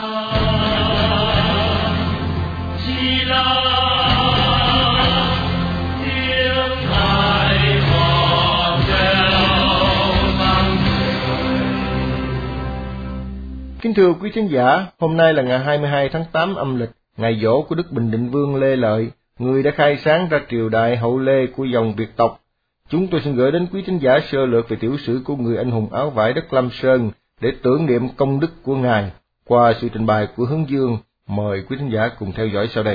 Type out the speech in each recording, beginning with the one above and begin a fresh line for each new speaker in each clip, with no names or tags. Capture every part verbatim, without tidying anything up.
Kính thưa quý khán giả, hôm nay là ngày hai mươi hai tháng tám âm lịch, ngày giỗ của Đức Bình Định Vương Lê Lợi, người đã khai sáng ra triều đại hậu Lê của dòng Việt tộc. Chúng tôi xin gửi đến quý khán giả sơ lược về tiểu sử của người anh hùng áo vải đất Lam Sơn để tưởng niệm công đức của Ngài qua sự trình bày của Hướng Dương. Mời quý khán giả cùng theo dõi sau đây.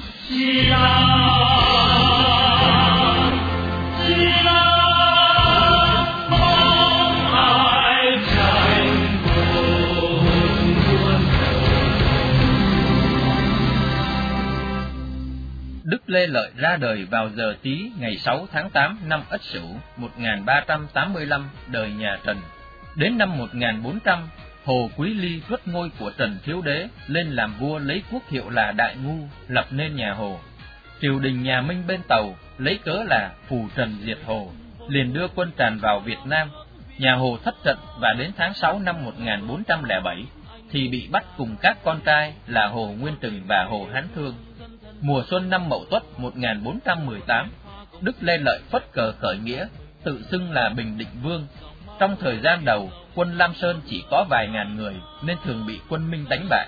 Đức Lê Lợi ra đời vào giờ Tý ngày sáu tháng tám năm Ất Sửu một nghìn ba trăm tám mươi lăm, đời nhà Trần. Đến năm một nghìn bốn trăm, Hồ Quý Ly truất ngôi của Trần Thiếu Đế lên làm vua lấy quốc hiệu là Đại Ngu, lập nên nhà Hồ. Triều đình nhà Minh bên Tàu lấy cớ là phù trần diệt Hồ, liền đưa quân tràn vào Việt Nam. Nhà Hồ thất trận và đến tháng sáu năm một nghìn bốn trăm lẻ bảy thì bị bắt cùng các con trai là Hồ Nguyên Trừng và Hồ Hán Thương. Mùa xuân năm Mậu Tuất một nghìn bốn trăm mười tám, Đức Lê Lợi phất cờ khởi nghĩa, tự xưng là Bình Định Vương. Trong thời gian đầu, quân Lam Sơn chỉ có vài ngàn người nên thường bị quân Minh đánh bại.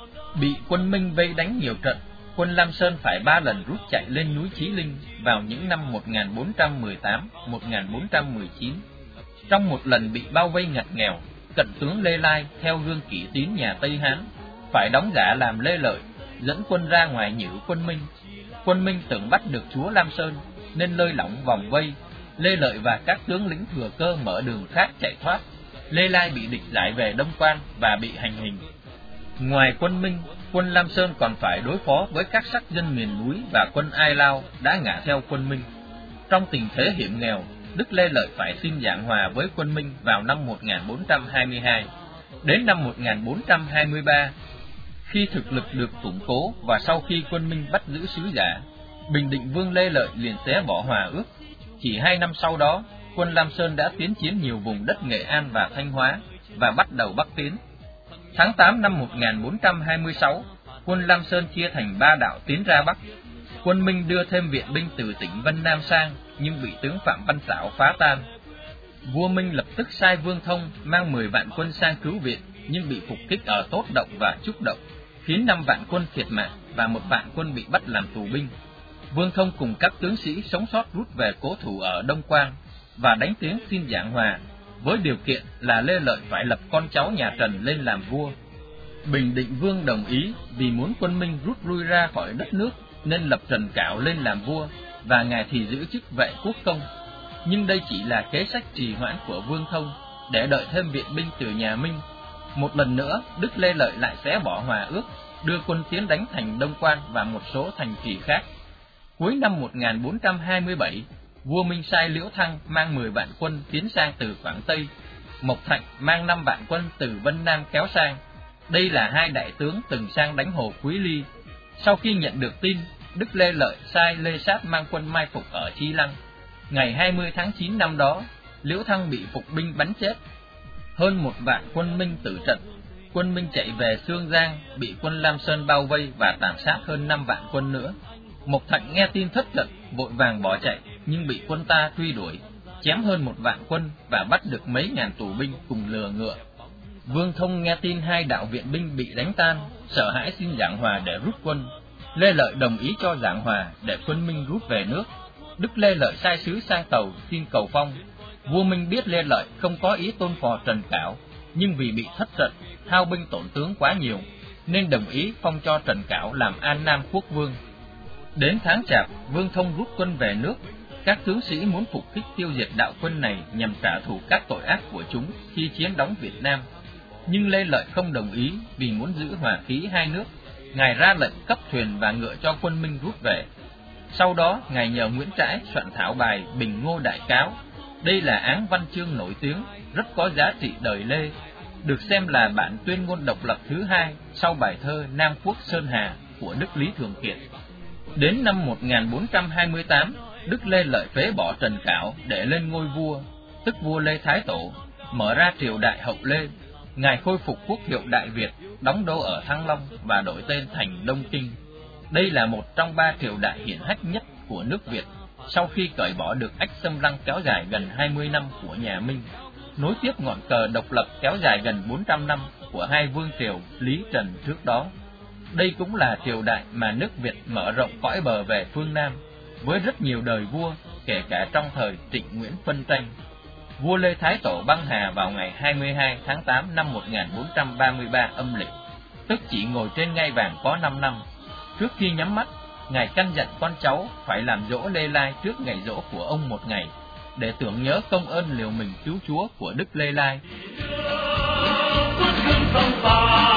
Bị quân Minh vây đánh nhiều trận, quân Lam Sơn phải ba lần rút chạy lên núi Chí Linh vào những năm một nghìn bốn trăm mười tám đến một nghìn bốn trăm mười chín. Trong một lần bị bao vây ngặt nghèo, cận tướng Lê Lai theo gương kỷ tín nhà Tây Hán phải đóng giả làm Lê Lợi, dẫn quân ra ngoài nhử quân Minh. Quân Minh tưởng bắt được chúa Lam Sơn nên lơi lỏng vòng vây. Lê Lợi và các tướng lĩnh thừa cơ mở đường khác chạy thoát. Lê Lai bị địch giải về Đông Quan và bị hành hình. Ngoài quân Minh, quân Lam Sơn còn phải đối phó với các sắc dân miền núi và quân Ai Lao đã ngả theo quân Minh. Trong tình thế hiểm nghèo, Đức Lê Lợi phải xin giảng hòa với quân Minh vào năm một nghìn bốn trăm hai mươi hai. Đến năm một nghìn bốn trăm hai mươi ba, khi thực lực được củng cố và sau khi quân Minh bắt giữ sứ giả, Bình Định Vương Lê Lợi liền xé bỏ hòa ước. Chỉ hai năm sau đó, quân Lam Sơn đã tiến chiến nhiều vùng đất Nghệ An và Thanh Hóa và bắt đầu bắc tiến. Tháng tám năm một nghìn bốn trăm hai mươi sáu, quân Lam Sơn chia thành ba đạo tiến ra Bắc. Quân Minh đưa thêm viện binh từ tỉnh Vân Nam sang nhưng bị tướng Phạm Văn Xảo phá tan. Vua Minh lập tức sai Vương Thông mang mười vạn quân sang cứu viện nhưng bị phục kích ở Tốt Động và Trúc Động, khiến năm vạn quân thiệt mạng và một vạn quân bị bắt làm tù binh. Vương Thông cùng các tướng sĩ sống sót rút về cố thủ ở Đông Quan và đánh tiếng xin giảng hòa, với điều kiện là Lê Lợi phải lập con cháu nhà Trần lên làm vua. Bình Định Vương đồng ý vì muốn quân Minh rút lui ra khỏi đất nước nên lập Trần Cảo lên làm vua và ngài thì giữ chức vệ quốc công. Nhưng đây chỉ là kế sách trì hoãn của Vương Thông để đợi thêm viện binh từ nhà Minh. Một lần nữa, Đức Lê Lợi lại xé bỏ hòa ước, đưa quân tiến đánh thành Đông Quan và một số thành trì khác. Cuối năm một nghìn bốn trăm hai mươi bảy, vua Minh sai Liễu Thăng mang mười vạn quân tiến sang từ Quảng Tây, Mộc Thạnh mang năm vạn quân từ Vân Nam kéo sang. Đây là hai đại tướng từng sang đánh Hồ Quý Ly. Sau khi nhận được tin, Đức Lê Lợi sai Lê Sát mang quân mai phục ở Chi Lăng. Ngày hai mươi tháng chín năm đó, Liễu Thăng bị phục binh bắn chết. Hơn một vạn quân Minh tử trận. Quân Minh chạy về Xương Giang, bị quân Lam Sơn bao vây và tàn sát hơn năm vạn quân nữa. Mộc Thạnh nghe tin thất trận, vội vàng bỏ chạy, nhưng bị quân ta truy đuổi, chém hơn một vạn quân và bắt được mấy ngàn tù binh cùng lừa ngựa. Vương Thông nghe tin hai đạo viện binh bị đánh tan, sợ hãi xin giảng hòa để rút quân. Lê Lợi đồng ý cho giảng hòa để quân Minh rút về nước. Đức Lê Lợi sai sứ sang Tàu xin cầu phong. Vua Minh biết Lê Lợi không có ý tôn phò Trần Cảo, nhưng vì bị thất trận, hao binh tổn tướng quá nhiều, nên đồng ý phong cho Trần Cảo làm An Nam quốc vương. Đến tháng Chạp, Vương Thông rút quân về nước. Các tướng sĩ muốn phục kích tiêu diệt đạo quân này nhằm trả thù các tội ác của chúng khi chiến đóng Việt Nam. Nhưng Lê Lợi không đồng ý vì muốn giữ hòa khí hai nước. Ngài ra lệnh cấp thuyền và ngựa cho quân Minh rút về. Sau đó, Ngài nhờ Nguyễn Trãi soạn thảo bài Bình Ngô Đại Cáo. Đây là áng văn chương nổi tiếng, rất có giá trị đời Lê, được xem là bản tuyên ngôn độc lập thứ hai sau bài thơ Nam Quốc Sơn Hà của Đức Lý Thường Kiệt. Đến năm một nghìn bốn trăm hai mươi tám, Đức Lê Lợi phế bỏ Trần Cảo để lên ngôi vua, tức vua Lê Thái Tổ, mở ra triều đại hậu Lê. Ngài khôi phục quốc hiệu Đại Việt, đóng đô ở Thăng Long và đổi tên thành Đông Kinh. Đây là một trong ba triều đại hiển hách nhất của nước Việt sau khi cởi bỏ được ách xâm lăng kéo dài gần hai mươi năm của nhà Minh, nối tiếp ngọn cờ độc lập kéo dài gần bốn trăm năm của hai vương triều Lý Trần trước đó. Đây cũng là triều đại mà nước Việt mở rộng cõi bờ về phương Nam, với rất nhiều đời vua, kể cả trong thời Trịnh Nguyễn phân tranh. Vua Lê Thái Tổ băng hà vào ngày hai mươi hai tháng tám năm một nghìn bốn trăm ba mươi ba âm lịch, tức chỉ ngồi trên ngai vàng có năm năm. Trước khi nhắm mắt, Ngài căn dặn con cháu phải làm dỗ Lê Lai trước ngày dỗ của ông một ngày, để tưởng nhớ công ơn liều mình cứu Chúa của Đức Lê Lai.